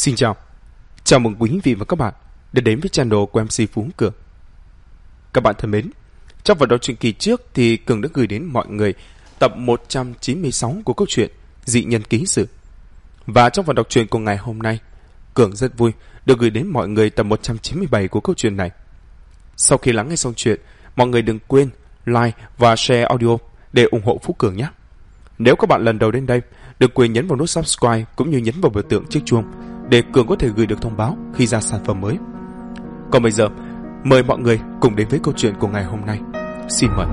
Xin chào, chào mừng quý vị và các bạn đã đến với channel của MC Phú Cường. Các bạn thân mến, trong phần đọc truyện kỳ trước thì Cường đã gửi đến mọi người tập 196 của câu chuyện Dị Nhân Ký Sự. Và trong phần đọc truyện của ngày hôm nay, Cường rất vui được gửi đến mọi người tập 197 của câu chuyện này. Sau khi lắng nghe xong chuyện, mọi người đừng quên like và share audio để ủng hộ Phú Cường nhé. Nếu các bạn lần đầu đến đây, đừng quên nhấn vào nút subscribe cũng như nhấn vào biểu tượng chiếc chuông để Cường có thể gửi được thông báo khi ra sản phẩm mới. Còn bây giờ, mời mọi người cùng đến với câu chuyện của ngày hôm nay. Xin mời.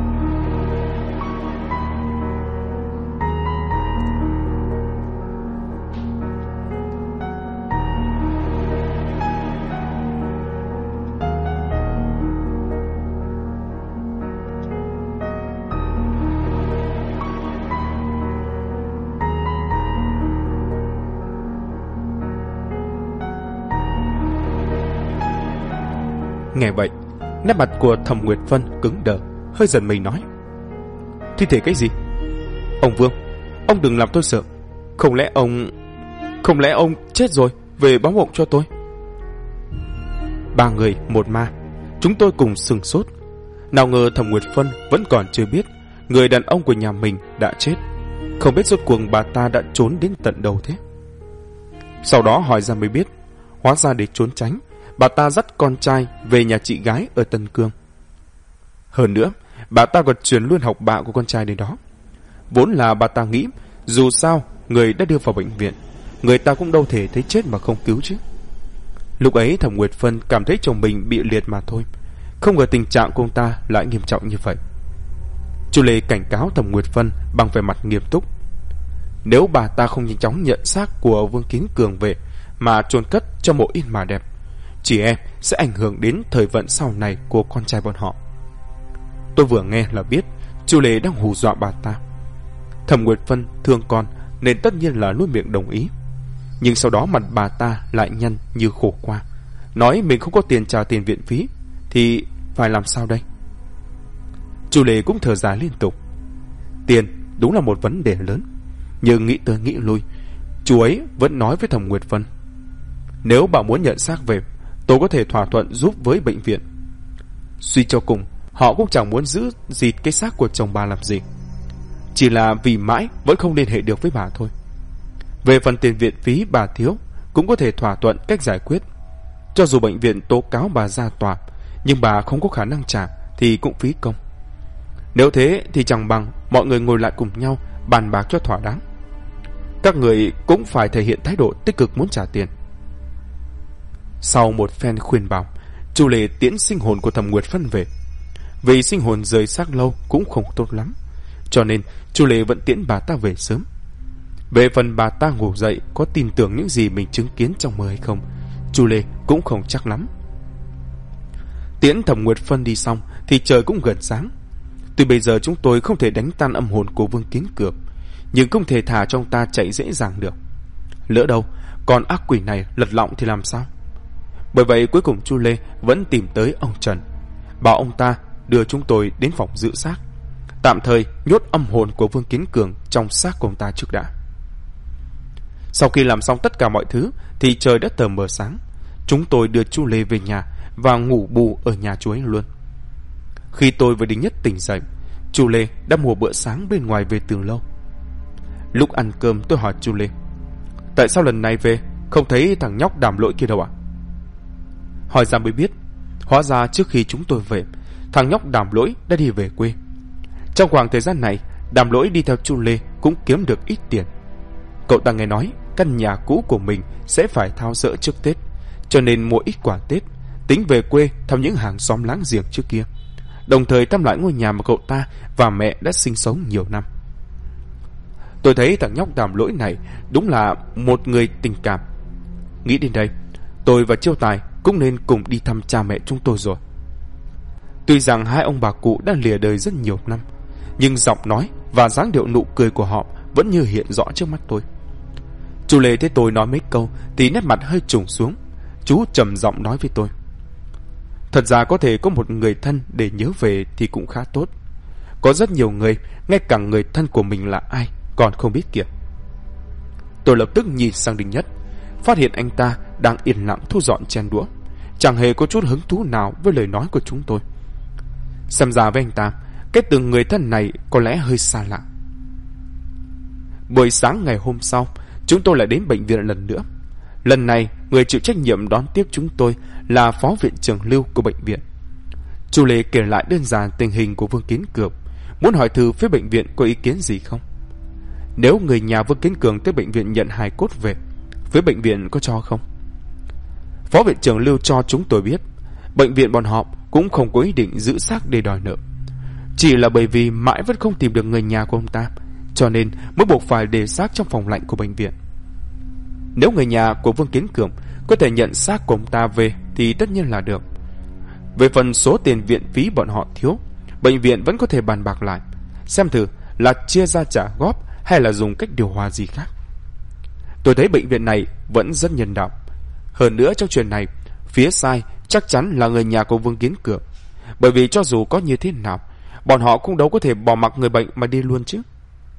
Nghe vậy, nét mặt của Thẩm Nguyệt Vân cứng đờ, hơi giận mình nói: Thi thể cái gì? Ông Vương, ông đừng làm tôi sợ. Không lẽ ông chết rồi, về báo mộng cho tôi. Ba người một ma, chúng tôi cùng sừng sốt. Nào ngờ Thẩm Nguyệt Vân vẫn còn chưa biết người đàn ông của nhà mình đã chết. Không biết rốt cuộc bà ta đã trốn đến tận đâu thế. Sau đó hỏi ra mới biết, hóa ra để trốn tránh, bà ta dắt con trai về nhà chị gái ở Tân Cương. Hơn nữa, bà ta còn truyền luôn học bạ của con trai đến đó. Vốn là bà ta nghĩ, dù sao, người đã đưa vào bệnh viện, người ta cũng đâu thể thấy chết mà không cứu chứ. Lúc ấy Thẩm Nguyệt Vân cảm thấy chồng mình bị liệt mà thôi, không ngờ tình trạng của ông ta lại nghiêm trọng như vậy. Chu Lê cảnh cáo Thẩm Nguyệt Vân bằng vẻ mặt nghiêm túc. Nếu bà ta không nhanh chóng nhận xác của Vương Kiến Cường về mà chôn cất cho mộ yên mà đẹp, chị em sẽ ảnh hưởng đến thời vận sau này của con trai bọn họ. Tôi vừa nghe là biết Chu Lê đang hù dọa bà ta. Thẩm Nguyệt Vân thương con nên tất nhiên là luôn miệng đồng ý. Nhưng sau đó mặt bà ta lại nhăn như khổ qua, nói mình không có tiền trả tiền viện phí, thì phải làm sao đây? Chu Lê cũng thở dài liên tục. Tiền đúng là một vấn đề lớn, nhưng nghĩ tới nghĩ lui, chú ấy vẫn nói với Thẩm Nguyệt Vân: Nếu bà muốn nhận xác về, tôi có thể thỏa thuận giúp với bệnh viện. Suy cho cùng, họ cũng chẳng muốn giữ gìn cái xác của chồng bà làm gì, chỉ là vì mãi vẫn không liên hệ được với bà thôi. Về phần tiền viện phí bà thiếu, cũng có thể thỏa thuận cách giải quyết. Cho dù bệnh viện tố cáo bà ra tòa, nhưng bà không có khả năng trả thì cũng phí công. Nếu thế thì chẳng bằng mọi người ngồi lại cùng nhau bàn bạc cho thỏa đáng. Các người cũng phải thể hiện thái độ tích cực muốn trả tiền. Sau một phen khuyên bảo, Chu Lê tiễn sinh hồn của Thẩm Nguyệt Vân về. Vì sinh hồn rời xác lâu cũng không tốt lắm, cho nên Chu Lê vẫn tiễn bà ta về sớm. Về phần bà ta ngủ dậy có tin tưởng những gì mình chứng kiến trong mơ hay không, Chu Lê cũng không chắc lắm. Tiễn Thẩm Nguyệt Vân đi xong thì trời cũng gần sáng. Tuy bây giờ chúng tôi không thể đánh tan âm hồn của Vương Kiến Cường, nhưng không thể thả cho ông ta chạy dễ dàng được. Lỡ đâu còn ác quỷ này lật lọng thì làm sao? Bởi vậy cuối cùng Chu Lê vẫn tìm tới ông Trần, bảo ông ta đưa chúng tôi đến phòng giữ xác, tạm thời nhốt âm hồn của Vương Kiến Cường trong xác của ông ta trước đã. Sau khi làm xong tất cả mọi thứ thì trời đã tờ mờ sáng. Chúng tôi đưa Chu Lê về nhà và ngủ bù ở nhà chú ấy luôn. Khi tôi và Đinh Nhất tỉnh dậy, Chu Lê đã mua bữa sáng bên ngoài về từ lâu. Lúc ăn cơm tôi hỏi Chu Lê: Tại sao lần này về không thấy thằng nhóc Đàm Lỗi kia đâu ạ? Hỏi ra mới biết, hóa ra trước khi chúng tôi về, thằng nhóc Đàm Lỗi đã đi về quê. Trong khoảng thời gian này, Đàm Lỗi đi theo Chu Lê cũng kiếm được ít tiền. Cậu ta nghe nói căn nhà cũ của mình sẽ phải tháo dỡ trước Tết, cho nên mua ít quà Tết, tính về quê thăm những hàng xóm láng giềng trước kia, đồng thời thăm lại ngôi nhà mà cậu ta và mẹ đã sinh sống nhiều năm. Tôi thấy thằng nhóc Đàm Lỗi này đúng là một người tình cảm. Nghĩ đến đây, tôi và Chiêu Tài cũng nên cùng đi thăm cha mẹ chúng tôi rồi. Tuy rằng hai ông bà cụ đã lìa đời rất nhiều năm, nhưng giọng nói và dáng điệu nụ cười của họ vẫn như hiện rõ trước mắt tôi. Chu Lê thấy tôi nói mấy câu thì nét mặt hơi trùng xuống. Chú trầm giọng nói với tôi: Thật ra có thể có một người thân để nhớ về thì cũng khá tốt. Có rất nhiều người, ngay cả người thân của mình là ai còn không biết kìa. Tôi lập tức nhìn sang Đinh Nhất. phát hiện anh ta đang yên lặng thu dọn chén đũa, chẳng hề có chút hứng thú nào với lời nói của chúng tôi. Xem ra với anh ta, cái từ người thân này có lẽ hơi xa lạ. Buổi sáng ngày hôm sau, chúng tôi lại đến bệnh viện lần nữa. Lần này, người chịu trách nhiệm đón tiếp chúng tôi là phó viện trưởng Lưu của bệnh viện. Chu Lê kể lại đơn giản tình hình của Vương Kiến Cường, muốn hỏi thử phía bệnh viện có ý kiến gì không. Nếu người nhà Vương Kiến Cường tới bệnh viện nhận hài cốt về, phía bệnh viện có cho không? Phó viện trưởng Lưu cho chúng tôi biết, bệnh viện bọn họ cũng không có ý định giữ xác để đòi nợ. Chỉ là bởi vì mãi vẫn không tìm được người nhà của ông ta, cho nên mới buộc phải để xác trong phòng lạnh của bệnh viện. Nếu người nhà của Vương Kiến Cường có thể nhận xác của ông ta về thì tất nhiên là được. Về phần số tiền viện phí bọn họ thiếu, bệnh viện vẫn có thể bàn bạc lại, xem thử là chia ra trả góp hay là dùng cách điều hòa gì khác. Tôi thấy bệnh viện này vẫn rất nhân đạo. Hơn nữa trong chuyện này, phía sai chắc chắn là người nhà của Vương Kiến Cường, bởi vì cho dù có như thế nào, bọn họ cũng đâu có thể bỏ mặc người bệnh mà đi luôn chứ.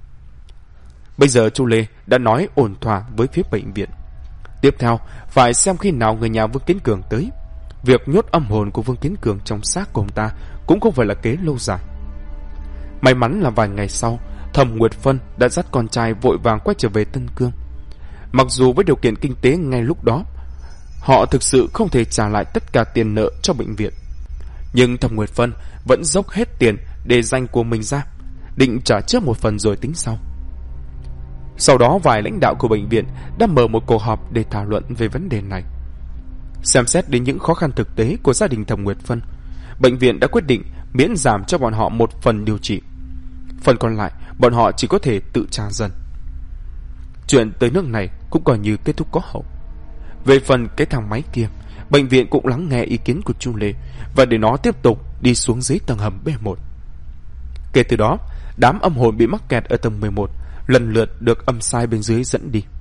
Bây giờ Chu Lê đã nói ổn thỏa với phía bệnh viện. Tiếp theo phải xem khi nào người nhà Vương Kiến Cường tới. Việc nhốt âm hồn của Vương Kiến Cường trong xác của ông ta cũng không phải là kế lâu dài. May mắn là vài ngày sau, Thẩm Nguyệt Phân đã dắt con trai vội vàng quay trở về Tân Cương. Mặc dù với điều kiện kinh tế ngay lúc đó, họ thực sự không thể trả lại tất cả tiền nợ cho bệnh viện, nhưng Thẩm Nguyệt Phân vẫn dốc hết tiền để dành của mình ra, định trả trước một phần rồi tính sau. Sau đó vài lãnh đạo của bệnh viện đã mở một cuộc họp để thảo luận về vấn đề này. Xem xét đến những khó khăn thực tế của gia đình Thẩm Nguyệt Phân, bệnh viện đã quyết định miễn giảm cho bọn họ một phần điều trị. Phần còn lại bọn họ chỉ có thể tự trả dần. Chuyện tới nước này cũng coi như kết thúc có hậu. Về phần cái thang máy kia, bệnh viện cũng lắng nghe ý kiến của Chu Lê và để nó tiếp tục đi xuống dưới tầng hầm B1. Kể từ đó, đám âm hồn bị mắc kẹt ở tầng 11 lần lượt được âm sai bên dưới dẫn đi.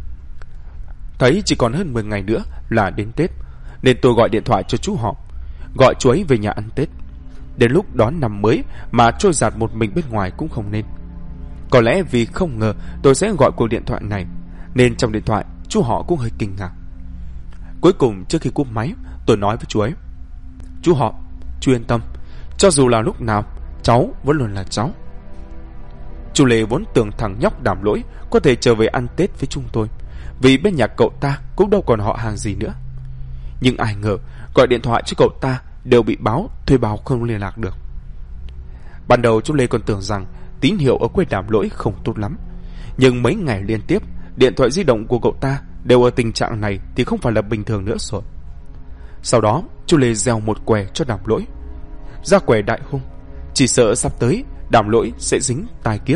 Thấy chỉ còn hơn 10 ngày nữa là đến Tết, nên tôi gọi điện thoại cho chú họ, gọi chú ấy về nhà ăn Tết. Đến lúc đón năm mới mà trôi dạt một mình bên ngoài cũng không nên. Có lẽ vì không ngờ tôi sẽ gọi cuộc điện thoại này, nên trong điện thoại chú họ cũng hơi kinh ngạc. Cuối cùng trước khi cúp máy, tôi nói với chú ấy: "Chú họ, chú yên tâm, cho dù là lúc nào, cháu vẫn luôn là cháu." Chú Lê vốn tưởng thằng nhóc Đàm Lỗi có thể trở về ăn Tết với chúng tôi, vì bên nhà cậu ta cũng đâu còn họ hàng gì nữa. Nhưng ai ngờ gọi điện thoại cho cậu ta đều bị báo thuê bao không liên lạc được. Ban đầu chú Lê còn tưởng rằng tín hiệu ở quê Đàm Lỗi không tốt lắm, nhưng mấy ngày liên tiếp điện thoại di động của cậu ta đều ở tình trạng này thì không phải là bình thường nữa rồi. Sau đó chú Lê gieo một què cho Đàm Lỗi. Ra què đại hung, chỉ sợ sắp tới Đàm Lỗi sẽ dính tai kiếp.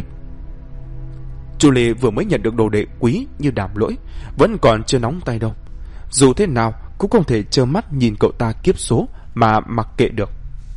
Chú Lê vừa mới nhận được đồ đệ quý như Đàm Lỗi, vẫn còn chưa nóng tay đâu. Dù thế nào cũng không thể trơ mắt nhìn cậu ta kiếp số mà mặc kệ được.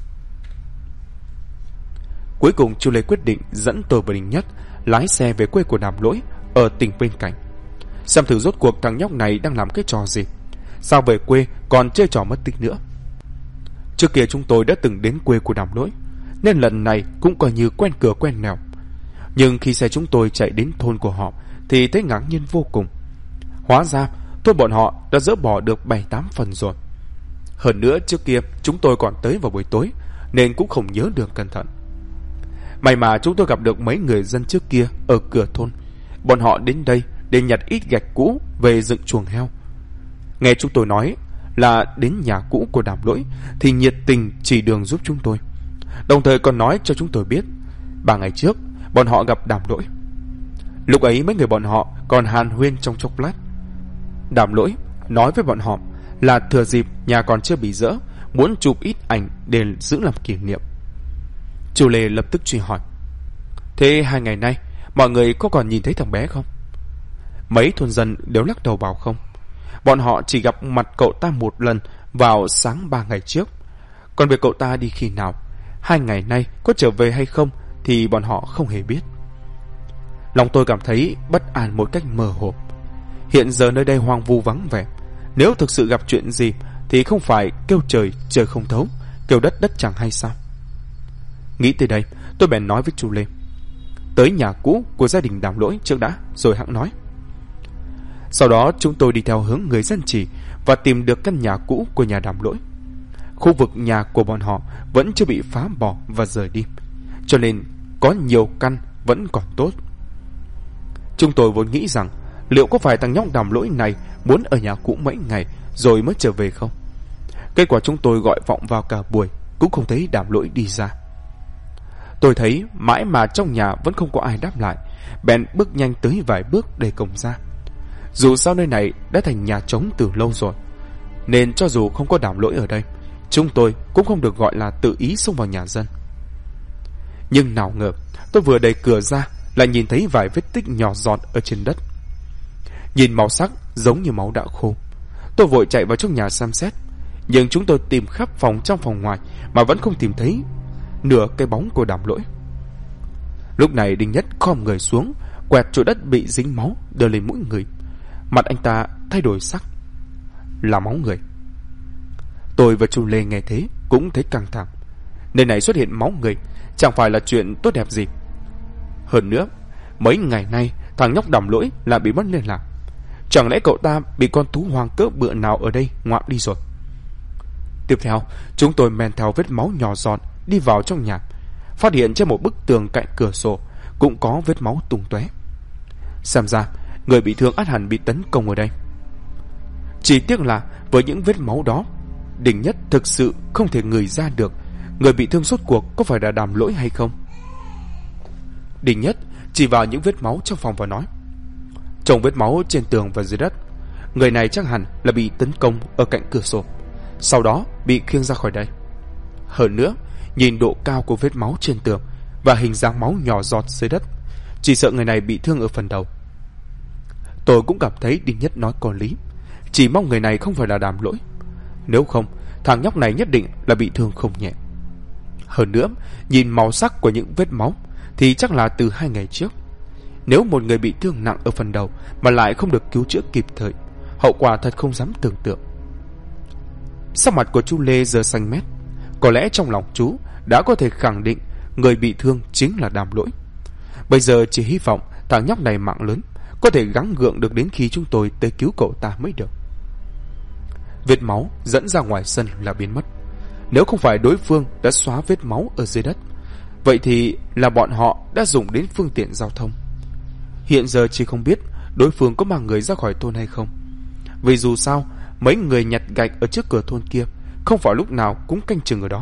Cuối cùng chú Lê quyết định dẫn tôi và Đình Nhất lái xe về quê của Đàm Lỗi ở tỉnh bên cạnh, xem thử rốt cuộc thằng nhóc này đang làm cái trò gì, sao về quê còn chơi trò mất tích nữa. Trước kia chúng tôi đã từng đến quê của Đàm Lỗi, nên lần này cũng coi như quen cửa quen nẻo. Nhưng khi xe chúng tôi chạy đến thôn của họ thì thấy ngạc nhiên vô cùng. Hóa ra thôn bọn họ đã dỡ bỏ được 7-8 phần rồi. Hơn nữa trước kia chúng tôi còn tới vào buổi tối, nên cũng không nhớ đường cẩn thận. May mà chúng tôi gặp được mấy người dân trước kia ở cửa thôn. Bọn họ đến đây để nhặt ít gạch cũ về dựng chuồng heo. Nghe chúng tôi nói là đến nhà cũ của Đàm Lỗi thì nhiệt tình chỉ đường giúp chúng tôi, đồng thời còn nói cho chúng tôi biết 3 ngày trước bọn họ gặp Đàm Lỗi. Lúc ấy mấy người bọn họ còn hàn huyên trong chốc lát. Đàm Lỗi nói với bọn họ là thừa dịp nhà còn chưa bị dỡ, muốn chụp ít ảnh để giữ làm kỷ niệm. Chú Lê lập tức truy hỏi: "Thế 2 ngày nay mọi người có còn nhìn thấy thằng bé không?" Mấy thôn dân đều lắc đầu bảo không. Bọn họ chỉ gặp mặt cậu ta một lần vào sáng 3 ngày trước. Còn việc cậu ta đi khi nào, 2 ngày nay có trở về hay không thì bọn họ không hề biết. Lòng tôi cảm thấy bất an một cách mơ hồ. Hiện giờ nơi đây hoang vu vắng vẻ, nếu thực sự gặp chuyện gì thì không phải kêu trời trời không thấu, kêu đất đất chẳng hay sao. Nghĩ tới đây, tôi bèn nói với chú Lê: "Tới nhà cũ của gia đình Đàm Lỗi trước đã, rồi hẵng nói." Sau đó chúng tôi đi theo hướng người dân chỉ và tìm được căn nhà cũ của nhà Đàm Lỗi. Khu vực nhà của bọn họ vẫn chưa bị phá bỏ và rời đi, cho nên có nhiều căn vẫn còn tốt. Chúng tôi vốn nghĩ rằng liệu có phải thằng nhóc Đàm Lỗi này muốn ở nhà cũ mấy ngày rồi mới trở về không. Kết quả chúng tôi gọi vọng vào cả buổi cũng không thấy Đàm Lỗi đi ra. Tôi thấy mãi mà trong nhà vẫn không có ai đáp lại, bèn bước nhanh tới vài bước để cổng ra. Dù sao nơi này đã thành nhà trống từ lâu rồi, nên cho dù không có Đàm Lỗi ở đây, chúng tôi cũng không được gọi là tự ý xông vào nhà dân. Nhưng nào ngờ, tôi vừa đẩy cửa ra lại nhìn thấy vài vết tích nhỏ giọt ở trên đất. Nhìn màu sắc giống như máu đã khô. Tôi vội chạy vào trong nhà xem xét, nhưng chúng tôi tìm khắp phòng trong phòng ngoài mà vẫn không tìm thấy nửa cái bóng của Đàm Lỗi. Lúc này Đinh Nhất khom người xuống, quẹt chỗ đất bị dính máu đưa lên mũi người. Mặt anh ta thay đổi sắc. Là máu người. Tôi và Chu Lê nghe thế cũng thấy căng thẳng. Nơi này xuất hiện máu người chẳng phải là chuyện tốt đẹp gì. Hơn nữa, mấy ngày nay thằng nhóc Đàm Lỗi lại bị mất liên lạc. Chẳng lẽ cậu ta bị con thú hoang cỡ bựa nào ở đây ngoạm đi rồi? Tiếp theo, chúng tôi men theo vết máu nhỏ giọt đi vào trong nhà, phát hiện trên một bức tường cạnh cửa sổ cũng có vết máu tung tóe. Xem ra người bị thương ắt hẳn bị tấn công ở đây. Chỉ tiếc là với những vết máu đó, Đinh Nhất thực sự không thể ngửi ra được người bị thương rốt cuộc có phải là Đàm Lỗi hay không. Đinh Nhất chỉ vào những vết máu trong phòng và nói: "Trông vết máu trên tường và dưới đất, người này chắc hẳn là bị tấn công ở cạnh cửa sổ, sau đó bị khiêng ra khỏi đây. Hơn nữa, nhìn độ cao của vết máu trên tường và hình dáng máu nhỏ giọt dưới đất, chỉ sợ người này bị thương ở phần đầu." Tôi cũng cảm thấy Đinh Nhất nói có lý. Chỉ mong người này không phải là Đàm Lỗi. Nếu không, thằng nhóc này nhất định là bị thương không nhẹ. Hơn nữa, nhìn màu sắc của những vết máu thì chắc là từ 2 ngày trước. Nếu một người bị thương nặng ở phần đầu mà lại không được cứu chữa kịp thời, hậu quả thật không dám tưởng tượng. Sắc mặt của chú Lê giờ xanh mét. Có lẽ trong lòng chú đã có thể khẳng định người bị thương chính là Đàm Lỗi. Bây giờ chỉ hy vọng thằng nhóc này mạng lớn, có thể gắng gượng được đến khi chúng tôi tới cứu cậu ta mới được. Vết máu dẫn ra ngoài sân là biến mất. Nếu không phải đối phương đã xóa vết máu ở dưới đất, vậy thì là bọn họ đã dùng đến phương tiện giao thông. Hiện giờ chỉ không biết đối phương có mang người ra khỏi thôn hay không. Vì dù sao, mấy người nhặt gạch ở trước cửa thôn kia không phải lúc nào cũng canh chừng ở đó.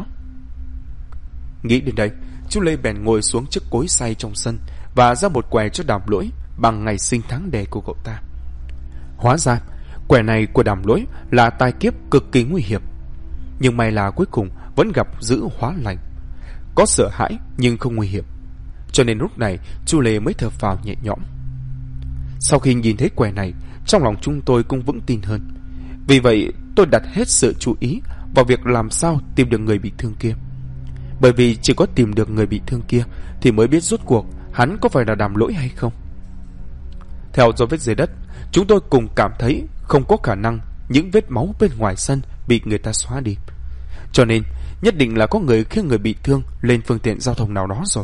Nghĩ đến đây, chú Lê bèn ngồi xuống chiếc cối xay trong sân và ra một quẻ cho Đàm Lỗi bằng ngày sinh tháng đẻ của cậu ta. Hóa ra, quẻ này của Đàm Lỗi là tai kiếp cực kỳ nguy hiểm. Nhưng may là cuối cùng vẫn gặp dữ hóa lành. Có sợ hãi nhưng không nguy hiểm. Cho nên lúc này chú Lê mới thở phào nhẹ nhõm. Sau khi nhìn thấy quẻ này, trong lòng chúng tôi cũng vững tin hơn. Vì vậy tôi đặt hết sự chú ý vào việc làm sao tìm được người bị thương kia. Bởi vì chỉ có tìm được người bị thương kia thì mới biết rốt cuộc hắn có phải là Đàm Lỗi hay không. Theo dấu vết dưới đất, chúng tôi cùng cảm thấy không có khả năng những vết máu bên ngoài sân bị người ta xóa đi. Cho nên nhất định là có người khiêng người bị thương lên phương tiện giao thông nào đó rồi.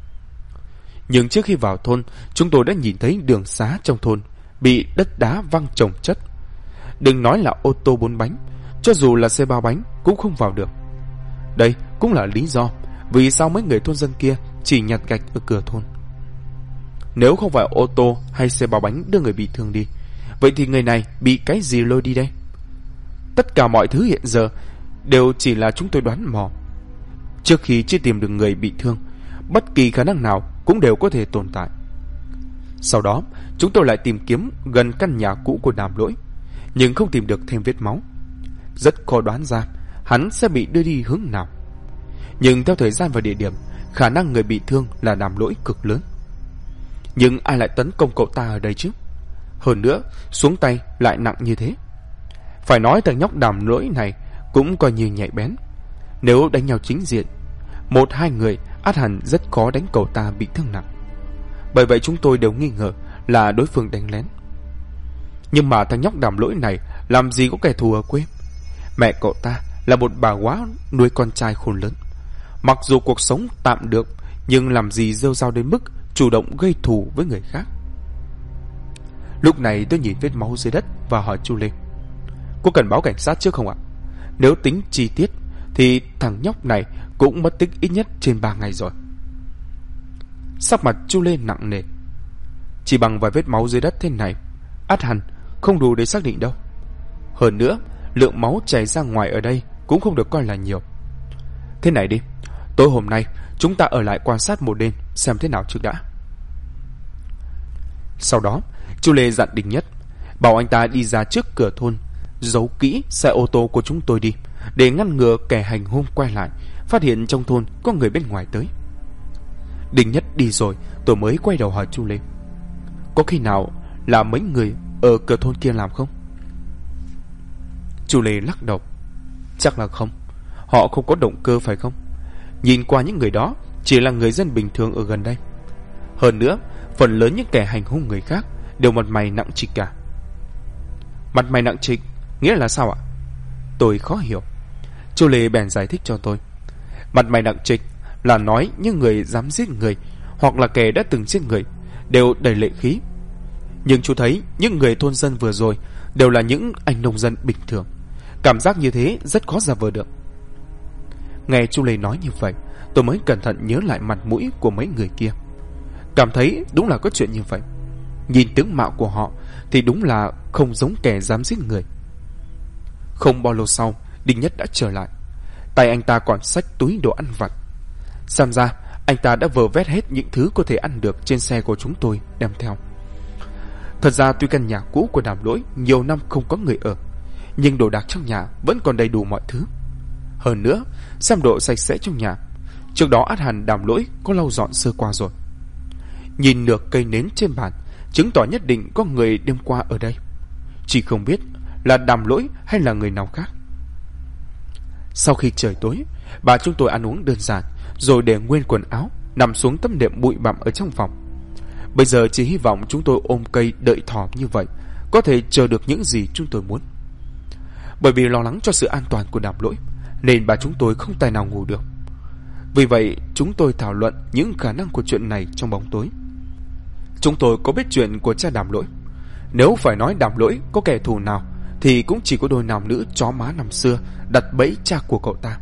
Nhưng trước khi vào thôn, chúng tôi đã nhìn thấy đường xá trong thôn bị đất đá văng chồng chất. Đừng nói là ô tô 4 bánh, cho dù là xe 3 bánh cũng không vào được. Đây cũng là lý do vì sao mấy người thôn dân kia chỉ nhặt gạch ở cửa thôn. Nếu không phải ô tô hay xe 3 bánh đưa người bị thương đi, vậy thì người này bị cái gì lôi đi đây? Tất cả mọi thứ hiện giờ đều chỉ là chúng tôi đoán mò. Trước khi chưa tìm được người bị thương, bất kỳ khả năng nào cũng đều có thể tồn tại. Sau đó chúng tôi lại tìm kiếm gần căn nhà cũ của Đàm Lỗi, nhưng không tìm được thêm vết máu. Rất khó đoán ra hắn sẽ bị đưa đi hướng nào. Nhưng theo thời gian và địa điểm, khả năng người bị thương là Đàm Lỗi cực lớn. Nhưng ai lại tấn công cậu ta ở đây chứ? Hơn nữa, xuống tay lại nặng như thế. Phải nói thằng nhóc Đàm Lỗi này cũng coi như nhạy bén. Nếu đánh nhau chính diện, 1-2 người ắt hẳn rất khó đánh cậu ta bị thương nặng. Bởi vậy chúng tôi đều nghi ngờ là đối phương đánh lén. Nhưng mà thằng nhóc Đàm Lỗi này làm gì có kẻ thù ở quê. Mẹ cậu ta là một bà góa nuôi con trai khôn lớn. Mặc dù cuộc sống tạm được, nhưng làm gì rêu rao đến mức chủ động gây thù với người khác. Lúc này tôi nhìn vết máu dưới đất và hỏi Chu Lê: có cần báo cảnh sát trước không ạ? Nếu tính chi tiết thì thằng nhóc này cũng mất tích ít nhất trên 3 ngày rồi. Sắc mặt Chu Lê nặng nề. Chỉ bằng vài vết máu dưới đất thế này, ắt hẳn không đủ để xác định đâu. Hơn nữa, lượng máu chảy ra ngoài ở đây cũng không được coi là nhiều. Thế này đi, tối hôm nay chúng ta ở lại quan sát một đêm xem thế nào trước đã. Sau đó, Chu Lê dặn Đình Nhất bảo anh ta đi ra trước cửa thôn, giấu kỹ xe ô tô của chúng tôi đi, để ngăn ngừa kẻ hành hung quay lại, phát hiện trong thôn có người bên ngoài tới. Đình Nhất đi rồi, tôi mới quay đầu hỏi Chu Lê: có khi nào là mấy người ở cửa thôn kia làm không? Chu Lê lắc đầu: chắc là không. Họ không có động cơ phải không? Nhìn qua những người đó chỉ là người dân bình thường ở gần đây. Hơn nữa, phần lớn những kẻ hành hung người khác đều mặt mày nặng trịch cả. Mặt mày nặng trịch nghĩa là sao ạ? Tôi khó hiểu. Chu Lê bèn giải thích cho tôi. Mặt mày nặng trịch là nói những người dám giết người hoặc là kẻ đã từng giết người đều đầy lệ khí. Nhưng chú thấy những người thôn dân vừa rồi đều là những anh nông dân bình thường. Cảm giác như thế rất khó giả vờ được. Nghe Chu Lê nói như vậy, tôi mới cẩn thận nhớ lại mặt mũi của mấy người kia. Cảm thấy đúng là có chuyện như vậy. Nhìn tướng mạo của họ thì đúng là không giống kẻ dám giết người. Không bao lâu sau, Đinh Nhất đã trở lại. Tay anh ta còn xách túi đồ ăn vặt. Xem ra anh ta đã vơ vét hết những thứ có thể ăn được trên xe của chúng tôi đem theo. Thật ra tuy căn nhà cũ của Đàm Lỗi nhiều năm không có người ở, nhưng đồ đạc trong nhà vẫn còn đầy đủ mọi thứ. Hơn nữa, xem độ sạch sẽ trong nhà, trước đó ắt hẳn Đàm Lỗi có lau dọn sơ qua rồi. Nhìn nửa cây nến trên bàn, chứng tỏ nhất định có người đêm qua ở đây. Chỉ không biết là Đàm Lỗi hay là người nào khác. Sau khi trời tối, bà chúng tôi ăn uống đơn giản, rồi để nguyên quần áo, nằm xuống tấm đệm bụi bặm ở trong phòng. Bây giờ chỉ hy vọng chúng tôi ôm cây đợi thỏ như vậy, có thể chờ được những gì chúng tôi muốn. Bởi vì lo lắng cho sự an toàn của Đàm Lỗi, nên bà chúng tôi không tài nào ngủ được. Vì vậy, chúng tôi thảo luận những khả năng của chuyện này trong bóng tối. Chúng tôi có biết chuyện của cha Đàm Lỗi. Nếu phải nói Đàm Lỗi có kẻ thù nào, thì cũng chỉ có đôi nam nữ chó má năm xưa đặt bẫy cha của cậu ta.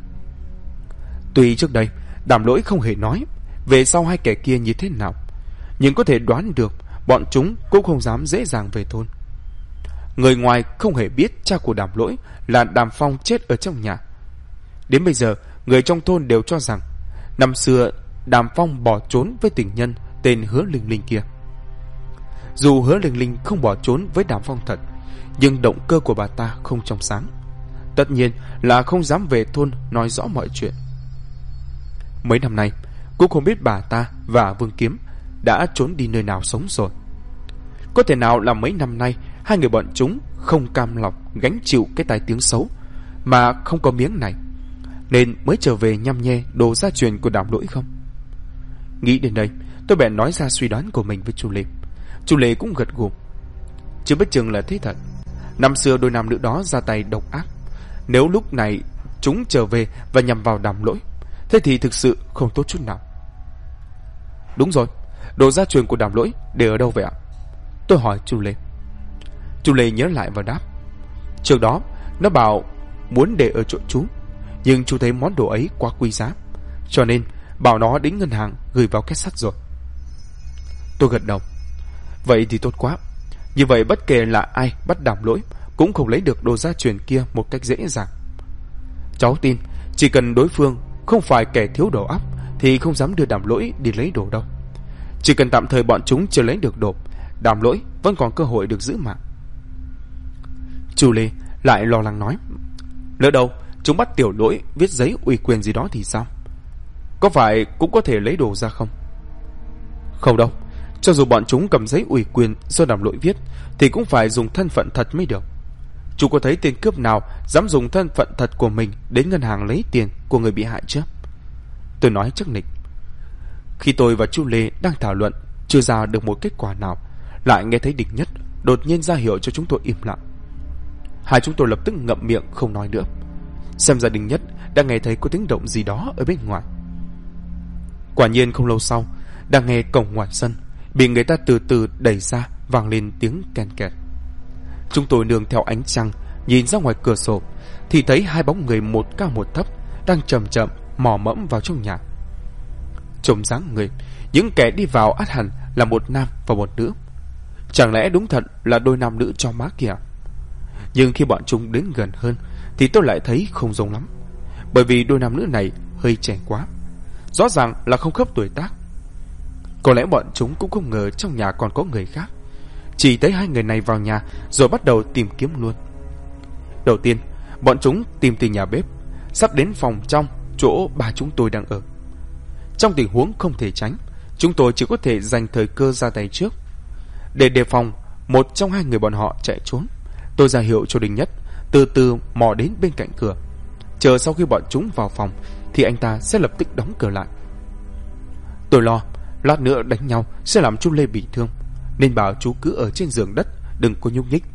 Tuy trước đây Đàm Lỗi không hề nói về sau hai kẻ kia như thế nào, nhưng có thể đoán được bọn chúng cũng không dám dễ dàng về thôn. Người ngoài không hề biết cha của Đàm Lỗi là Đàm Phong chết ở trong nhà. Đến bây giờ, người trong thôn đều cho rằng năm xưa Đàm Phong bỏ trốn với tình nhân tên Hứa Linh Linh kia. Dù Hứa Linh Linh không bỏ trốn với Đàm Phong thật, nhưng động cơ của bà ta không trong sáng. Tất nhiên là không dám về thôn nói rõ mọi chuyện. Mấy năm nay, cũng không biết bà ta và Vương Kiếm đã trốn đi nơi nào sống rồi. Có thể nào là mấy năm nay hai người bọn chúng không cam lòng gánh chịu cái tai tiếng xấu mà không có miếng này, nên mới trở về nhăm nhe đồ gia truyền của Đàm Lỗi không? Nghĩ đến đây, tôi bèn nói ra suy đoán của mình với Chu Lê. Chu Lê cũng gật gù. Chứ bất chừng là thế thật. Năm xưa đôi nam nữ đó ra tay độc ác. Nếu lúc này chúng trở về và nhằm vào Đàm Lỗi, thế thì thực sự không tốt chút nào. Đúng rồi, đồ gia truyền của Đàm Lỗi để ở đâu vậy ạ? Tôi hỏi Chu Lê. Chu Lê nhớ lại và đáp. Trước đó nó bảo muốn để ở chỗ chú, nhưng chú thấy món đồ ấy quá quý giá, cho nên bảo nó đến ngân hàng gửi vào két sắt rồi. Tôi gật đầu. Vậy thì tốt quá. Như vậy bất kể là ai bắt Đàm Lỗi cũng không lấy được đồ gia truyền kia một cách dễ dàng. Cháu tin chỉ cần đối phương không phải kẻ thiếu đầu óc thì không dám đưa Đàm Lỗi đi lấy đồ đâu. Chỉ cần tạm thời bọn chúng chưa lấy được đồ, Đàm Lỗi vẫn còn cơ hội được giữ mạng. Chu Lê lại lo lắng nói. Lỡ đâu chúng bắt Tiểu Lỗi viết giấy ủy quyền gì đó thì sao? Có phải cũng có thể lấy đồ ra không? Không đâu. Cho dù bọn chúng cầm giấy ủy quyền do Đàm Lỗi viết thì cũng phải dùng thân phận thật mới được. Chú có thấy tên cướp nào dám dùng thân phận thật của mình đến ngân hàng lấy tiền của người bị hại chứ? Tôi nói chắc nịch. Khi tôi và Chu Lê đang thảo luận chưa ra được một kết quả nào, lại nghe thấy Địch Nhất đột nhiên ra hiệu cho chúng tôi im lặng. Hai chúng tôi lập tức ngậm miệng không nói nữa. Xem ra Địch Nhất đang nghe thấy có tiếng động gì đó ở bên ngoài. Quả nhiên không lâu sau, đang nghe cổng ngoài sân bị người ta từ từ đẩy ra vang lên tiếng ken kẹt. Chúng tôi nương theo ánh trăng nhìn ra ngoài cửa sổ thì thấy hai bóng người một cao một thấp đang chậm chậm mò mẫm vào trong nhà. Trông dáng người, những kẻ đi vào ắt hẳn là một nam và một nữ. Chẳng lẽ đúng thật là đôi nam nữ cho má kìa? Nhưng khi bọn chúng đến gần hơn thì tôi lại thấy không giống lắm, bởi vì đôi nam nữ này hơi trẻ quá, rõ ràng là không khớp tuổi tác. Có lẽ bọn chúng cũng không ngờ trong nhà còn có người khác, chỉ thấy hai người này vào nhà rồi bắt đầu tìm kiếm luôn. Đầu tiên, bọn chúng tìm từ nhà bếp sắp đến phòng trong chỗ ba chúng tôi đang ở. Trong tình huống không thể tránh, chúng tôi chỉ có thể dành thời cơ ra tay trước. Để đề phòng một trong hai người bọn họ chạy trốn, tôi ra hiệu cho Đình Nhất từ từ mò đến bên cạnh cửa, chờ sau khi bọn chúng vào phòng thì anh ta sẽ lập tức đóng cửa lại. Tôi lo lát nữa đánh nhau sẽ làm chú Lê bị thương, nên bảo chú cứ ở trên giường đất, đừng có nhúc nhích,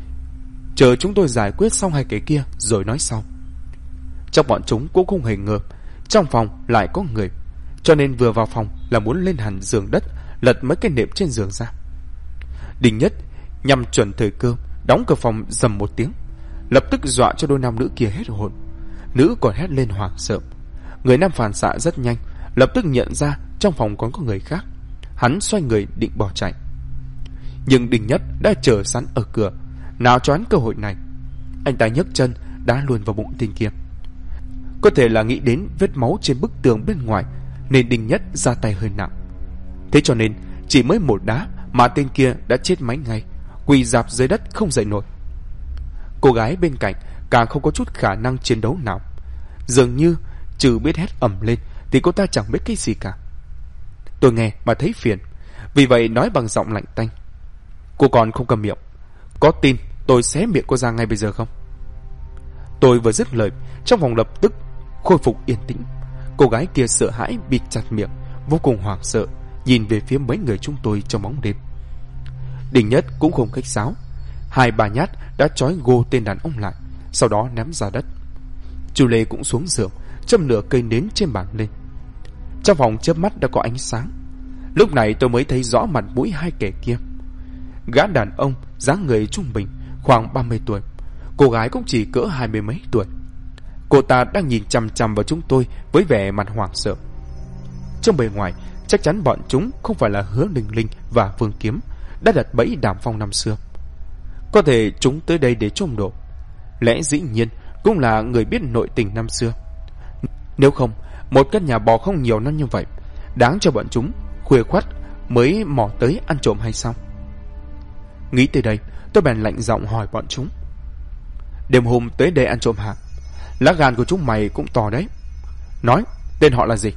chờ chúng tôi giải quyết xong hai cái kia rồi nói sau. Trong bọn chúng cũng không hề ngờ trong phòng lại có người, cho nên vừa vào phòng là muốn lên hẳn giường đất, lật mấy cái nệm trên giường ra. Đình Nhất nhằm chuẩn thời cơ đóng cửa phòng rầm một tiếng, lập tức dọa cho đôi nam nữ kia hết hồn. Nữ còn hét lên hoảng sợ. Người nam phản xạ rất nhanh, lập tức nhận ra trong phòng còn có người khác. Hắn xoay người định bỏ chạy, nhưng Đình Nhất đã chờ sẵn ở cửa, nào choán cơ hội này. Anh ta nhấc chân đá luôn vào bụng tên kia. Có thể là nghĩ đến vết máu trên bức tường bên ngoài nên Đình Nhất ra tay hơi nặng. Thế cho nên chỉ mới một đá mà tên kia đã chết máy ngay, quỳ rạp dưới đất không dậy nổi. Cô gái bên cạnh càng không có chút khả năng chiến đấu nào, dường như trừ biết hét ầm lên thì cô ta chẳng biết cái gì cả. Tôi nghe mà thấy phiền, vì vậy nói bằng giọng lạnh tanh: "Cô còn không cầm miệng, có tin tôi xé miệng cô ra ngay bây giờ không?" Tôi vừa dứt lời, trong phòng lập tức khôi phục yên tĩnh. Cô gái kia sợ hãi bịt chặt miệng, vô cùng hoảng sợ nhìn về phía mấy người chúng tôi trong bóng đêm. Đình Nhất cũng không khách sáo, 2-3 nhát đã trói gô tên đàn ông lại, sau đó ném ra đất. Chú Lê cũng xuống giường, châm lửa cây nến trên bàn lên. Trong phòng chớp mắt đã có ánh sáng. Lúc này tôi mới thấy rõ mặt mũi hai kẻ kia. Gã đàn ông dáng người trung bình, khoảng 30 tuổi. Cô gái cũng chỉ cỡ 20 mấy tuổi. Cô ta đang nhìn chằm chằm vào chúng tôi với vẻ mặt hoảng sợ. Trong bề ngoài chắc chắn bọn chúng không phải là Hứa Linh Linh và Vương Kiếm đã đặt bẫy Đàm Phong năm xưa. Có thể chúng tới đây để trộm đồ, lẽ dĩ nhiên cũng là người biết nội tình năm xưa. Nếu không, một căn nhà bò không nhiều năm như vậy, đáng cho bọn chúng khuya khoắt mới mò tới ăn trộm hay sao? Nghĩ tới đây, tôi bèn lạnh giọng hỏi bọn chúng: "Đêm hôm tới đây ăn trộm hả? Lá gan của chúng mày cũng to đấy. Nói tên họ là gì?"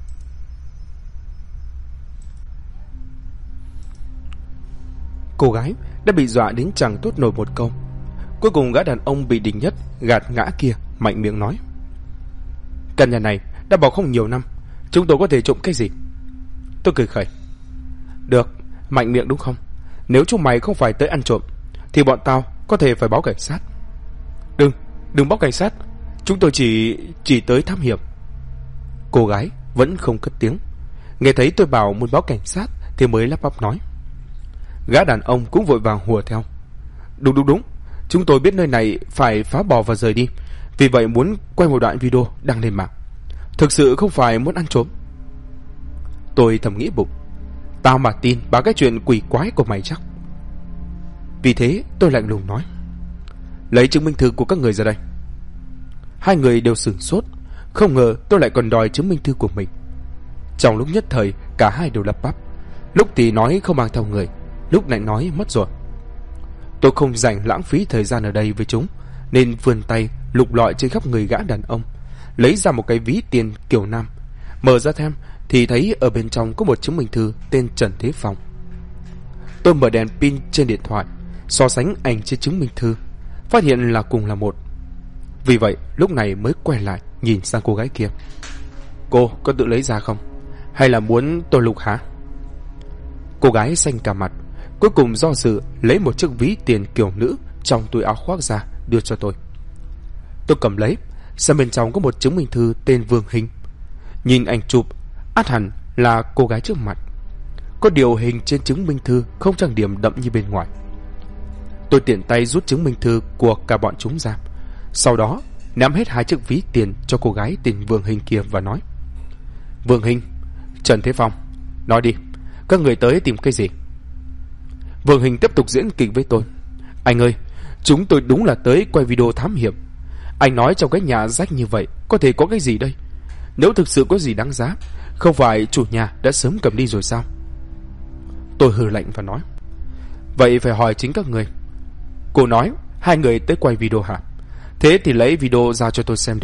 Cô gái đã bị dọa đến chẳng thốt nổi một câu. Cuối cùng gã đàn ông bị Đình Nhất gạt ngã kia mạnh miệng nói: "Căn nhà này đã bỏ không nhiều năm, chúng tôi có thể trộm cái gì?" Tôi cười khẩy: "Được, mạnh miệng đúng không? Nếu chúng mày không phải tới ăn trộm thì bọn tao có thể phải báo cảnh sát." Đừng báo cảnh sát, chúng tôi chỉ tới thám hiểm." Cô gái vẫn không cất tiếng. Nghe thấy tôi bảo muốn báo cảnh sát thì mới lắp bắp nói. Gã đàn ông cũng vội vàng hùa theo: Đúng, chúng tôi biết nơi này phải phá bỏ và rời đi, vì vậy muốn quay một đoạn video đăng lên mạng, thực sự không phải muốn ăn trộm." Tôi thầm nghĩ bụng: tao mà tin vào cái chuyện quỷ quái của mày chắc. Vì thế tôi lạnh lùng nói: "Lấy chứng minh thư của các người ra đây." Hai người đều sửng sốt, không ngờ tôi lại còn đòi chứng minh thư của mình. Trong lúc nhất thời cả hai đều lắp bắp, lúc thì nói không mang theo người, lúc lại nói mất rồi. Tôi không rảnh lãng phí thời gian ở đây với chúng, nên vươn tay lục lọi trên khắp người gã đàn ông, lấy ra một cái ví tiền kiểu nam, mở ra xem thì thấy ở bên trong có một chứng minh thư tên Trần Thế Phong. Tôi mở đèn pin trên điện thoại, so sánh ảnh trên chứng minh thư, phát hiện là cùng là một. Vì vậy lúc này mới quay lại nhìn sang cô gái kia: "Cô có tự lấy ra không? Hay là muốn tôi lục hả?" Cô gái xanh cả mặt, cuối cùng do dự lấy một chiếc ví tiền kiểu nữ trong túi áo khoác ra đưa cho tôi. Tôi cầm lấy, xem bên trong có một chứng minh thư tên Vương Hình. Nhìn ảnh chụp, ắt hẳn là cô gái trước mặt. có điều hình trên chứng minh thư không trang điểm đậm như bên ngoài. Tôi tiện tay rút chứng minh thư của cả bọn chúng ra, sau đó ném hết 2 chiếc ví tiền cho cô gái tên Vương Hình kia và nói: Vương Hình, Trần Thế Phong, nói đi, các người tới tìm cái gì? Vương Hình tiếp tục diễn kịch với tôi: Anh ơi, chúng tôi đúng là tới quay video thám hiểm. Anh nói trong cái nhà rách như vậy có thể có cái gì đây? Nếu thực sự có gì đáng giá, không phải chủ nhà đã sớm cầm đi rồi sao? Tôi hừ lạnh và nói: Vậy phải hỏi chính các người. Cô nói 2 người tới quay video hả? Thế thì lấy video ra cho tôi xem đi.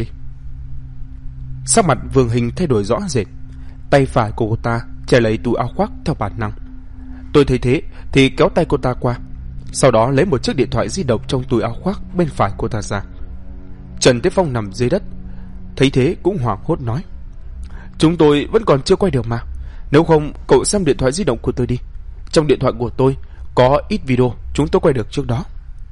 Sắc mặt Vương Hình thay đổi rõ rệt. Tay phải của cô ta che lấy túi áo khoác theo bản năng. Tôi thấy thế thì kéo tay cô ta qua, sau đó lấy một chiếc điện thoại di động trong túi áo khoác bên phải cô ta ra. Trần Thế Phong nằm dưới đất, thấy thế cũng hoảng hốt nói: Chúng tôi vẫn còn chưa quay được mà. Nếu không cậu xem điện thoại di động của tôi đi. Trong điện thoại của tôi có ít video chúng tôi quay được trước đó.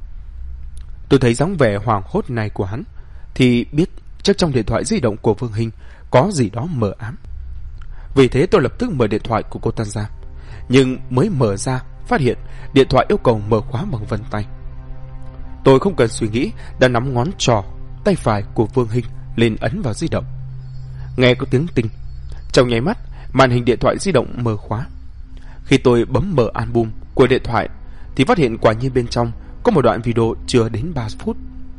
Tôi thấy dáng vẻ hoảng hốt này của hắn thì biết chắc trong điện thoại di động của Vương Hình có gì đó mờ ám. Vì thế tôi lập tức mở điện thoại của cô ta ra. Nhưng mới mở ra phát hiện điện thoại yêu cầu mở khóa bằng vân tay. Tôi không cần suy nghĩ đã nắm ngón trỏ tay phải của Vương Hình lên ấn vào di động. Nghe có tiếng tinh, trong nháy mắt màn hình điện thoại di động mở khóa. Khi tôi bấm mở album của điện thoại thì phát hiện quả nhiên bên trong có một đoạn video chưa đến 3 phút.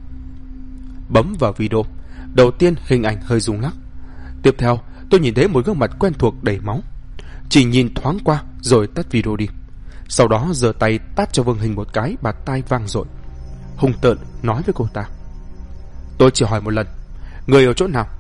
Bấm vào video, đầu tiên hình ảnh hơi rung lắc. Tiếp theo tôi nhìn thấy một gương mặt quen thuộc đầy máu. Chỉ nhìn thoáng qua rồi tắt video đi. Sau đó giơ tay tát cho Vương Hình một cái bạt tai vang dội. Hung tợn nói với cô ta: Tôi chỉ hỏi một lần, người ở chỗ nào?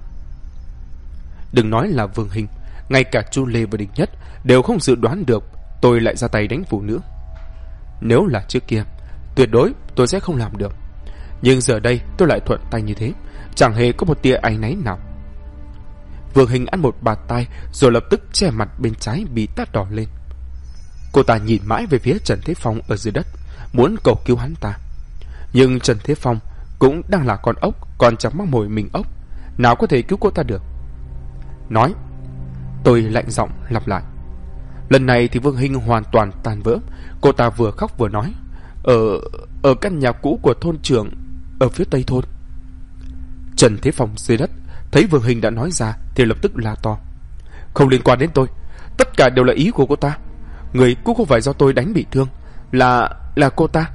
Đừng nói là Vương Hình, ngay cả Chu Lê và Đình Nhất đều không dự đoán được tôi lại ra tay đánh phụ nữ. Nếu là trước kia, tuyệt đối tôi sẽ không làm được. Nhưng giờ đây tôi lại thuận tay như thế, chẳng hề có một tia áy náy nào. Vương Hình ăn một bạt tai rồi lập tức che mặt bên trái bị tát đỏ lên. Cô ta nhìn mãi về phía Trần Thế Phong ở dưới đất, muốn cầu cứu hắn ta. Nhưng Trần Thế Phong cũng đang là con ốc, còn chẳng mắc mồi mình ốc, nào có thể cứu cô ta được. Nói, tôi lạnh giọng lặp lại. Lần này thì Vương Hình hoàn toàn tan vỡ. Cô ta vừa khóc vừa nói: Ở căn nhà cũ của thôn trưởng ở phía tây thôn. Trần Thế Phong dưới đất thấy Vương Hình đã nói ra thì lập tức la to: Không liên quan đến tôi, tất cả đều là ý của cô ta. Người cũng không phải do tôi đánh bị thương, là cô ta.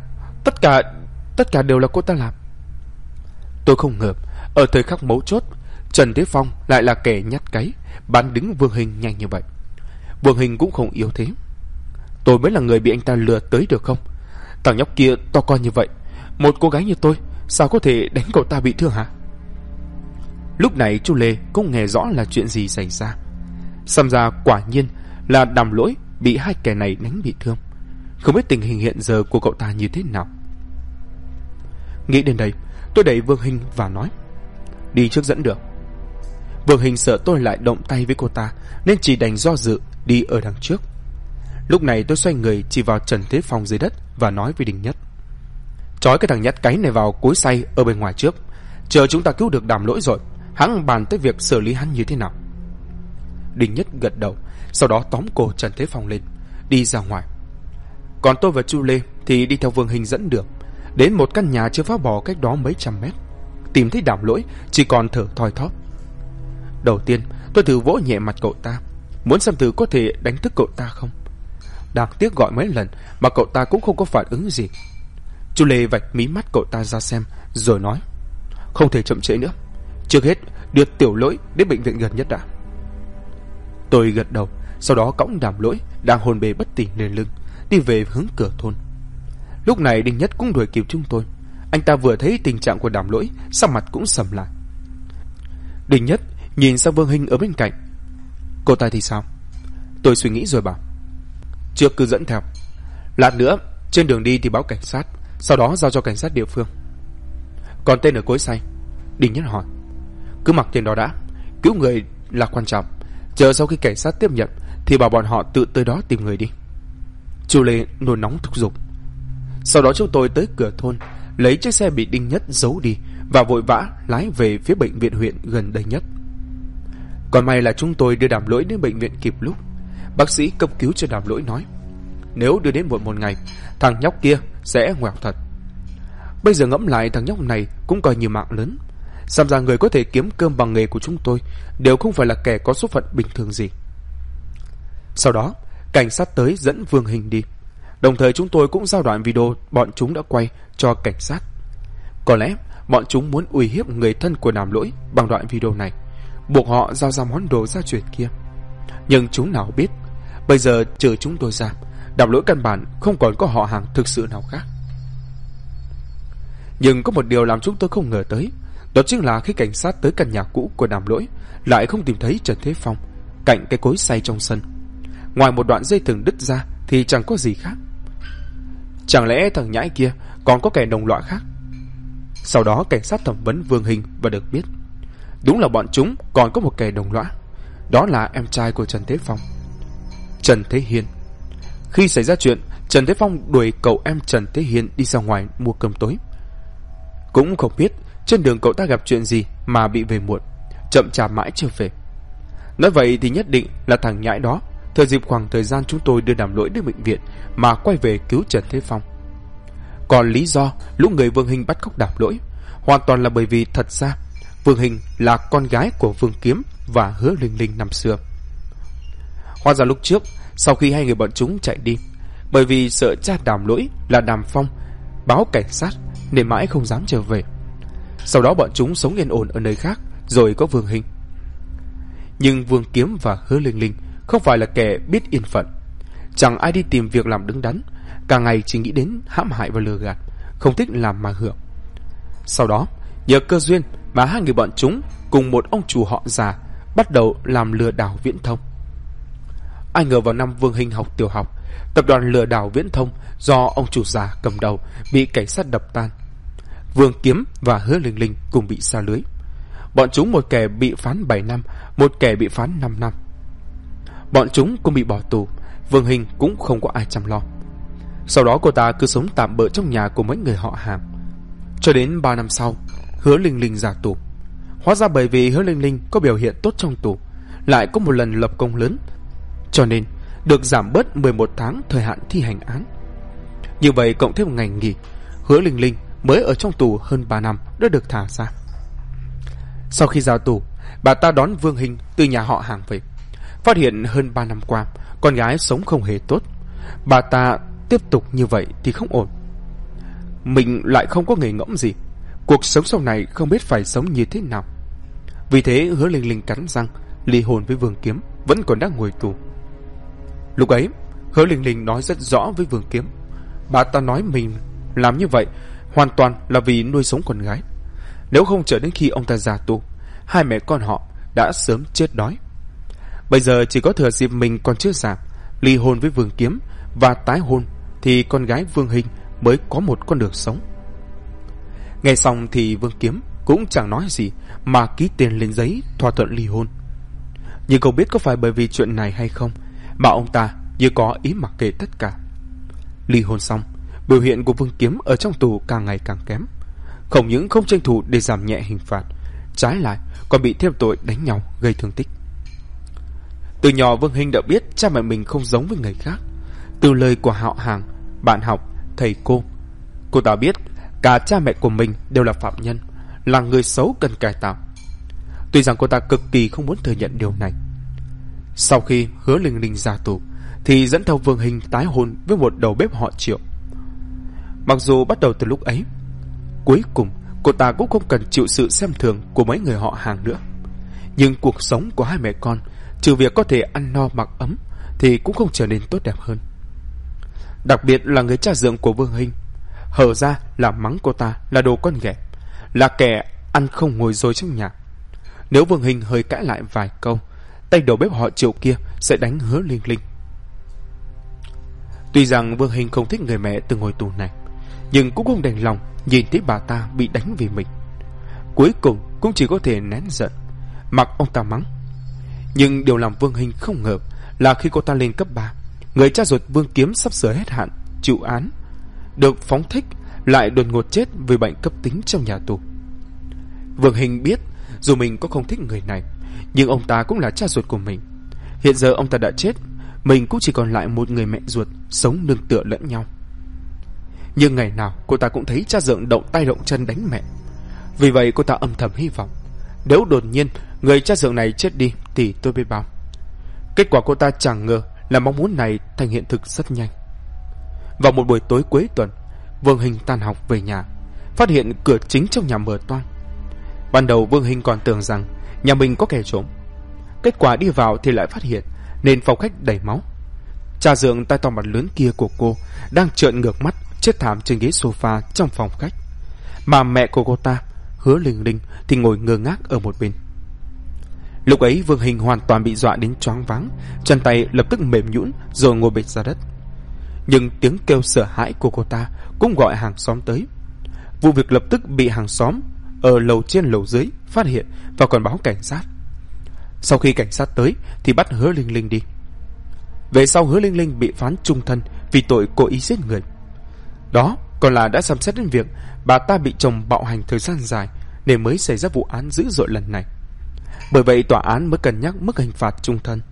Tất cả đều là cô ta làm. Tôi không ngờ ở thời khắc mấu chốt Trần Thế Phong lại là kẻ nhát cái, bắn đứng Vương Hình nhanh như vậy. Vương Hình cũng không yếu thế. Tôi mới là người bị anh ta lừa tới được không? Thằng nhóc kia to con như vậy, một cô gái như tôi sao có thể đánh cậu ta bị thương hả? Lúc này chú Lê cũng nghe rõ là chuyện gì xảy ra. Xem ra quả nhiên là Đàm Lỗi bị 2 kẻ này đánh bị thương. Không biết tình hình hiện giờ của cậu ta như thế nào. Nghĩ đến đây, tôi đẩy Vương Hình và nói: Đi trước dẫn đường. Vương Hình sợ tôi lại động tay với cô ta nên chỉ đành do dự đi ở đằng trước. Lúc này tôi xoay người chỉ vào Trần Thế Phong dưới đất và nói với Đình Nhất: Trói cái thằng nhát cái này vào cối xay ở bên ngoài trước. Chờ chúng ta cứu được Đàm Lỗi rồi, hắn bàn tới việc xử lý hắn như thế nào. Đình Nhất gật đầu, sau đó tóm cổ Trần Thế Phong lên, đi ra ngoài. Còn tôi và Chu Lê thì đi theo Vương Hình dẫn đường, đến một căn nhà chưa phá bỏ cách đó mấy trăm mét. Tìm thấy Đàm Lỗi chỉ còn thở thoi thóp. Đầu tiên tôi thử vỗ nhẹ mặt cậu ta, muốn xem thử có thể đánh thức cậu ta không. Đáng tiếc gọi mấy lần mà cậu ta cũng không có phản ứng gì. Chu Lê vạch mí mắt cậu ta ra xem rồi nói: Không thể chậm trễ nữa, trước hết đưa Tiểu Lỗi đến bệnh viện gần nhất đã. Tôi gật đầu, sau đó cõng Đàm Lỗi đang hôn mê bất tỉnh lên lưng, đi về hướng cửa thôn. Lúc này Đinh Nhất cũng đuổi kịp chúng tôi. Anh ta vừa thấy tình trạng của Đàm Lỗi, sắc mặt cũng sầm lại. Đinh Nhất nhìn sang Vương Hình ở bên cạnh: Cô ta thì sao? Tôi suy nghĩ rồi bảo: Trước cứ dẫn theo, lát nữa trên đường đi thì báo cảnh sát, sau đó giao cho cảnh sát địa phương. Còn tên ở cối xay? Đinh Nhất hỏi. Cứ mặc tên đó đã, cứu người là quan trọng. Chờ sau khi cảnh sát tiếp nhận thì bảo bọn họ tự tới đó tìm người đi. Chu Lê nôn nóng thúc giục. Sau đó chúng tôi tới cửa thôn, lấy chiếc xe bị Đinh Nhất giấu đi và vội vã lái về phía bệnh viện huyện gần đây nhất. Còn may là chúng tôi đưa Đàm Lỗi đến bệnh viện kịp lúc. bác sĩ cấp cứu cho Đàm Lỗi nói, nếu đưa đến muộn một ngày, thằng nhóc kia sẽ ngoẹo thật. Bây giờ ngẫm lại, thằng nhóc này cũng coi như mạng lớn. Xem ra người có thể kiếm cơm bằng nghề của chúng tôi đều không phải là kẻ có số phận bình thường gì. Sau đó, cảnh sát tới dẫn Vương Hình đi. Đồng thời chúng tôi cũng giao đoạn video bọn chúng đã quay cho cảnh sát. Có lẽ bọn chúng muốn uy hiếp người thân của Đàm Lỗi bằng đoạn video này, buộc họ giao ra món đồ gia truyền kia. Nhưng chúng nào biết, bây giờ trừ chúng tôi ra, Đàm Lỗi căn bản không còn có họ hàng thực sự nào khác. Nhưng có một điều làm chúng tôi không ngờ tới, đó chính là khi cảnh sát tới căn nhà cũ của Đàm Lỗi, lại không tìm thấy Trần Thế Phong cạnh cái cối xay trong sân. Ngoài một đoạn dây thừng đứt ra thì chẳng có gì khác. Chẳng lẽ thằng nhãi kia còn có kẻ đồng loại khác? Sau đó cảnh sát thẩm vấn Vương Hình và được biết, đúng là bọn chúng còn có một kẻ đồng lõa, đó là em trai của Trần Thế Phong, Trần Thế Hiên. Khi xảy ra chuyện, Trần Thế Phong đuổi cậu em Trần Thế Hiên đi ra ngoài mua cơm tối. Cũng không biết trên đường cậu ta gặp chuyện gì mà bị về muộn, chậm chạp mãi chưa về. Nói vậy thì nhất định là thằng nhãi đó thừa dịp khoảng thời gian chúng tôi đưa Đàm Lỗi đến bệnh viện mà quay về cứu Trần Thế Phong. Còn lý do lũ người Vương Hình bắt cóc Đàm Lỗi hoàn toàn là bởi vì thật ra Vương Hình là con gái của Vương Kiếm và Hứa Linh Linh năm xưa. Hóa ra lúc trước, sau khi hai người bọn chúng chạy đi, bởi vì sợ cha Đàm Lỗi là Đàm Phong báo cảnh sát nên mãi không dám trở về. Sau đó bọn chúng sống yên ổn ở nơi khác, rồi có Vương Hình. Nhưng Vương Kiếm và Hứa Linh Linh không phải là kẻ biết yên phận, chẳng ai đi tìm việc làm đứng đắn, cả ngày chỉ nghĩ đến hãm hại và lừa gạt, không thích làm mà hưởng. Sau đó nhờ cơ duyên mà hai người bọn chúng cùng một ông chủ họ già bắt đầu làm lừa đảo viễn thông. Ai ngờ vào năm Vương Hình học tiểu học, tập đoàn lừa đảo viễn thông do ông chủ già cầm đầu bị cảnh sát đập tan. Vương Kiếm và Hứa Linh Linh cùng bị sa lưới. Bọn chúng một kẻ bị phán 7 năm, một kẻ bị phán 5 năm. Bọn chúng cũng bị bỏ tù, Vương Hình cũng không có ai chăm lo. Sau đó cô ta cứ sống tạm bợ trong nhà của mấy người họ hàng. Cho đến 3 năm sau, Hứa Linh Linh ra tù. Hóa ra bởi vì Hứa Linh Linh có biểu hiện tốt trong tù, lại có một lần lập công lớn, cho nên được giảm bớt 11 tháng thời hạn thi hành án. Như vậy cộng thêm một ngày nghỉ, Hứa Linh Linh mới ở trong tù hơn 3 năm đã được thả ra. Sau khi ra tù, bà ta đón Vương Hình từ nhà họ hàng về, phát hiện hơn 3 năm qua con gái sống không hề tốt. Bà ta tiếp tục như vậy thì không ổn. Mình lại không có nghề ngỗng gì, cuộc sống sau này không biết phải sống như thế nào. Vì thế Hứa Linh Linh cắn răng ly hôn với Vương Kiếm, vẫn còn đang ngồi tù. Lúc ấy Hứa Linh Linh nói rất rõ với Vương Kiếm, bà ta nói mình làm như vậy hoàn toàn là vì nuôi sống con gái. Nếu không chờ đến khi ông ta ra tù, hai mẹ con họ đã sớm chết đói. Bây giờ chỉ có thừa dịp mình còn chưa già, ly hôn với Vương Kiếm và tái hôn, thì con gái Vương Hình mới có một con đường sống. Nghe xong thì Vương Kiếm cũng chẳng nói gì mà ký tên lên giấy thỏa thuận ly hôn. Nhưng không biết có phải bởi vì chuyện này hay không mà ông ta như có ý mặc kệ tất cả. Ly hôn xong, biểu hiện của Vương Kiếm ở trong tù càng ngày càng kém. Không những không tranh thủ để giảm nhẹ hình phạt, trái lại còn bị thêm tội đánh nhau gây thương tích. Từ nhỏ Vương Hình đã biết cha mẹ mình không giống với người khác. Từ lời của họ hàng, bạn học, thầy cô ta biết cả cha mẹ của mình đều là phạm nhân, là người xấu cần cải tạo. Tuy rằng cô ta cực kỳ không muốn thừa nhận điều này. Sau khi Hứa Linh Linh ra tù thì dẫn theo Vương Hình tái hôn với một đầu bếp họ Triệu. Mặc dù bắt đầu từ lúc ấy, cuối cùng cô ta cũng không cần chịu sự xem thường của mấy người họ hàng nữa. Nhưng cuộc sống của hai mẹ con, trừ việc có thể ăn no mặc ấm, thì cũng không trở nên tốt đẹp hơn. Đặc biệt là người cha dượng của Vương Hình, hở ra là mắng cô ta là đồ con ghẻ, là kẻ ăn không ngồi rồi trong nhà. Nếu Vương Hình hơi cãi lại vài câu, tay đầu bếp họ Triệu kia sẽ đánh Hứa Linh Linh. Tuy rằng Vương Hình không thích người mẹ từng ngồi tù này, nhưng cũng không đành lòng nhìn thấy bà ta bị đánh vì mình. Cuối cùng cũng chỉ có thể nén giận, mặc ông ta mắng. Nhưng điều làm Vương Hình không ngờ là khi cô ta lên cấp 3, người cha ruột Vương Kiếm sắp sửa hết hạn chịu án, được phóng thích, lại đột ngột chết vì bệnh cấp tính trong nhà tù. Vương Hình biết dù mình có không thích người này, nhưng ông ta cũng là cha ruột của mình. Hiện giờ ông ta đã chết, mình cũng chỉ còn lại một người mẹ ruột sống nương tựa lẫn nhau. Nhưng ngày nào cô ta cũng thấy cha Dượng động tay động chân đánh mẹ. Vì vậy cô ta âm thầm hy vọng nếu đột nhiên người cha Dượng này chết đi thì tôi biết bao. Kết quả cô ta chẳng ngờ là mong muốn này thành hiện thực rất nhanh. Vào một buổi tối cuối tuần, Vương Hình tan học về nhà, phát hiện cửa chính trong nhà mở toang. Ban đầu Vương Hình còn tưởng rằng nhà mình có kẻ trộm. Kết quả đi vào thì lại phát hiện nền phòng khách đầy máu. Cha Dượng tai to mặt lớn kia của cô đang trợn ngược mắt chết thảm trên ghế sofa trong phòng khách, mà mẹ của cô ta, Hứa Linh Linh, thì ngồi ngơ ngác ở một bên. Lúc ấy Vương Hình hoàn toàn bị dọa đến choáng váng, chân tay lập tức mềm nhũn rồi ngồi bệt ra đất. Nhưng tiếng kêu sợ hãi của cô ta cũng gọi hàng xóm tới. Vụ việc lập tức bị hàng xóm ở lầu trên lầu dưới phát hiện và còn báo cảnh sát. Sau khi cảnh sát tới thì bắt Hứa Linh Linh đi. Về sau Hứa Linh Linh bị phán chung thân vì tội cố ý giết người. Đó còn là đã xem xét đến việc bà ta bị chồng bạo hành thời gian dài nên mới xảy ra vụ án dữ dội lần này. Bởi vậy tòa án mới cân nhắc mức hình phạt chung thân.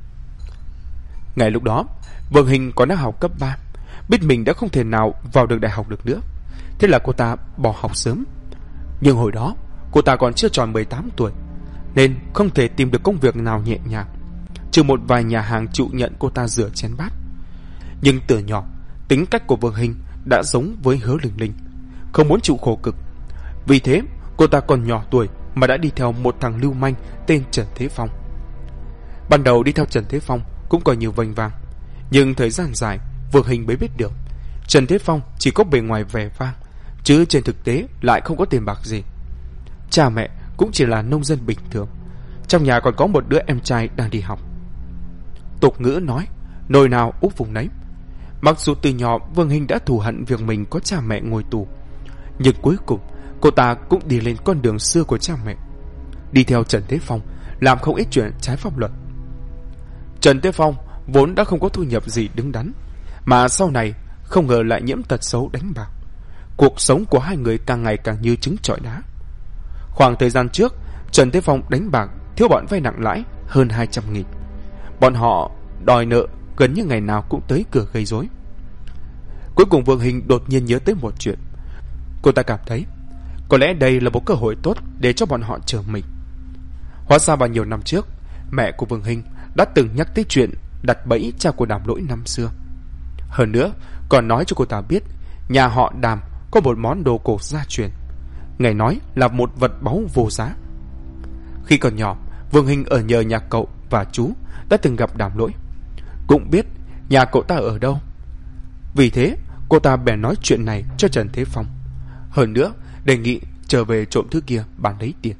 Ngày lúc đó Vương Hình còn đang học cấp 3, biết mình đã không thể nào vào được đại học được nữa. Thế là cô ta bỏ học sớm. Nhưng hồi đó cô ta còn chưa tròn 18 tuổi nên không thể tìm được công việc nào nhẹ nhàng, trừ một vài nhà hàng chịu nhận cô ta rửa chén bát. Nhưng từ nhỏ tính cách của Vương Hình đã giống với Hứa Linh Linh, không muốn chịu khổ cực. Vì thế cô ta còn nhỏ tuổi mà đã đi theo một thằng lưu manh tên Trần Thế Phong. Ban đầu đi theo Trần Thế Phong cũng còn nhiều vênh vang, nhưng thời gian dài Vương Hình mới biết được Trần Thế Phong chỉ có bề ngoài vẻ vang, chứ trên thực tế lại không có tiền bạc gì. Cha mẹ cũng chỉ là nông dân bình thường, trong nhà còn có một đứa em trai đang đi học. Tục ngữ nói nồi nào úp vùng nấy. Mặc dù từ nhỏ Vương Hình đã thù hận việc mình có cha mẹ ngồi tù, nhưng cuối cùng cô ta cũng đi lên con đường xưa của cha mẹ, đi theo Trần Thế Phong làm không ít chuyện trái pháp luật. Trần Thế Phong vốn đã không có thu nhập gì đứng đắn, mà sau này không ngờ lại nhiễm tật xấu đánh bạc. Cuộc sống của hai người càng ngày càng như trứng trọi đá. Khoảng thời gian trước Trần Thế Phong đánh bạc thiếu bọn vay nặng lãi hơn 200.000. Bọn họ đòi nợ gần như ngày nào cũng tới cửa gây rối. Cuối cùng Vương Hình đột nhiên nhớ tới một chuyện. Cô ta cảm thấy có lẽ đây là một cơ hội tốt để cho bọn họ chờ mình. Hóa ra vào nhiều năm trước, mẹ của Vương Hình đã từng nhắc tới chuyện đặt bẫy cha của Đàm Lỗi năm xưa. Hơn nữa còn nói cho cô ta biết nhà họ Đàm có một món đồ cổ gia truyền, nghe nói là một vật báu vô giá. Khi còn nhỏ, Vương Hình ở nhờ nhà cậu và chú đã từng gặp Đàm Lỗi, cũng biết nhà cậu ta ở đâu. Vì thế cô ta bèn nói chuyện này cho Trần Thế Phong, hơn nữa đề nghị trở về trộm thứ kia bán lấy tiền.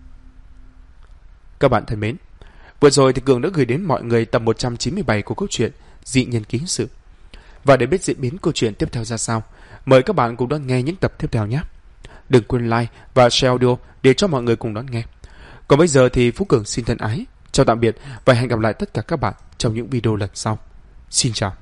Các bạn thân mến, vừa rồi thì Cường đã gửi đến mọi người tập 197 của câu chuyện Dị Nhân Ký Sự. Và để biết diễn biến câu chuyện tiếp theo ra sao, mời các bạn cùng đón nghe những tập tiếp theo nhé. Đừng quên like và share audio để cho mọi người cùng đón nghe. Còn bây giờ thì Phú Cường xin thân ái chào tạm biệt và hẹn gặp lại tất cả các bạn trong những video lần sau. Xin chào.